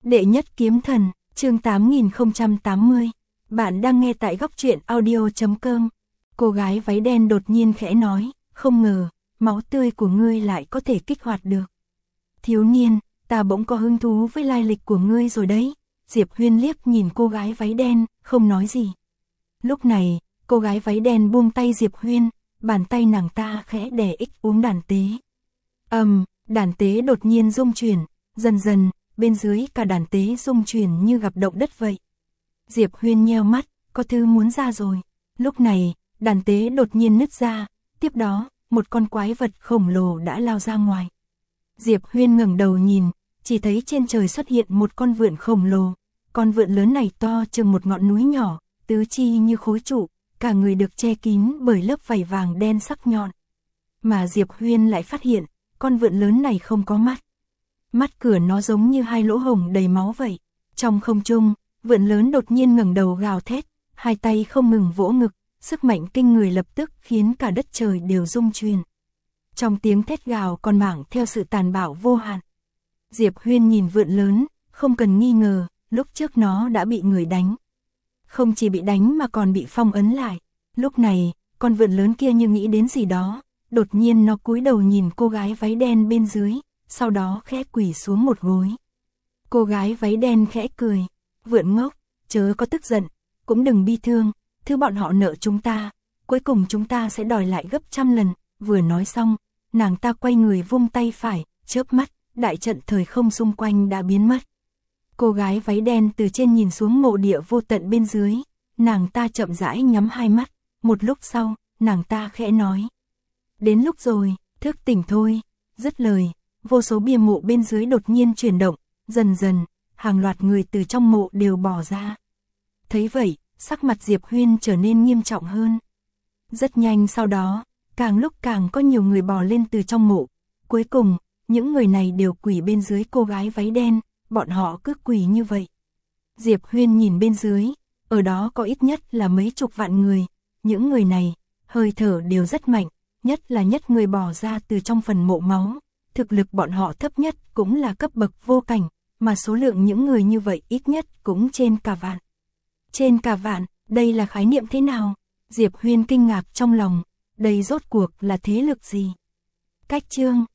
Đệ nhất kiếm thần, chương 8080. Bạn đang nghe tại góc truyện audio.com. Cô gái váy đen đột nhiên khẽ nói, không ngờ, máu tươi của ngươi lại có thể kích hoạt được. Thiếu niên, ta bỗng có hứng thú với lai lịch của ngươi rồi đấy. Diệp Huyên liếc nhìn cô gái váy đen, không nói gì. Lúc này, cô gái váy đen buông tay Diệp Huyên, bàn tay nàng ta khẽ đè uống đàn tế. Đàn tế đột nhiên rung chuyển, dần dần, bên dưới cả đàn tế rung chuyển như gặp động đất vậy. Diệp Huyên nheo mắt, có thứ muốn ra rồi. Lúc này, đàn tế đột nhiên nứt ra, tiếp đó, một con quái vật khổng lồ đã lao ra ngoài. Diệp Huyên ngẩng đầu nhìn, chỉ thấy trên trời xuất hiện một con vượn khổng lồ. Con vượn lớn này to chừng một ngọn núi nhỏ, tứ chi như khối trụ, cả người được che kín bởi lớp vảy vàng đen sắc nhọn. Mà Diệp Huyên lại phát hiện, con vượn lớn này không có mắt. Mắt cửa nó giống như hai lỗ hổng đầy máu vậy. Trong không trung, vượn lớn đột nhiên ngẩng đầu gào thét, hai tay không ngừng vỗ ngực, sức mạnh kinh người lập tức khiến cả đất trời đều rung chuyển. Trong tiếng thét gào còn mảng theo sự tàn bạo vô hạn. Diệp Huyên nhìn vượn lớn, không cần nghi ngờ, lúc trước nó đã bị người đánh. Không chỉ bị đánh mà còn bị phong ấn lại. Lúc này, con vượn lớn kia như nghĩ đến gì đó, đột nhiên nó cúi đầu nhìn cô gái váy đen bên dưới, sau đó khẽ quỳ xuống một gối. Cô gái váy đen khẽ cười, vượn ngốc, chớ có tức giận, cũng đừng bi thương, thứ bọn họ nợ chúng ta, cuối cùng chúng ta sẽ đòi lại gấp trăm lần. Vừa nói xong, nàng ta quay người vung tay phải, chớp mắt, đại trận thời không xung quanh đã biến mất. Cô gái váy đen từ trên nhìn xuống mộ địa vô tận bên dưới, nàng ta chậm rãi nhắm hai mắt, một lúc sau, nàng ta khẽ nói. Đến lúc rồi, thức tỉnh thôi. Dứt lời, vô số bia mộ bên dưới đột nhiên chuyển động, dần dần, hàng loạt người từ trong mộ đều bỏ ra. Thấy vậy, sắc mặt Diệp Huyên trở nên nghiêm trọng hơn. Rất nhanh sau đó, càng lúc càng có nhiều người bò lên từ trong mộ. Cuối cùng, những người này đều quỳ bên dưới cô gái váy đen, bọn họ cứ quỳ như vậy. Diệp Huyên nhìn bên dưới, ở đó có ít nhất là mấy chục vạn người. Những người này, hơi thở đều rất mạnh, nhất là nhất người bỏ ra từ trong phần mộ máu. Thực lực bọn họ thấp nhất cũng là cấp bậc vô cảnh, mà số lượng những người như vậy ít nhất cũng trên cả vạn. Trên cả vạn, đây là khái niệm thế nào? Diệp Huyên kinh ngạc trong lòng, đây rốt cuộc là thế lực gì? Cách chương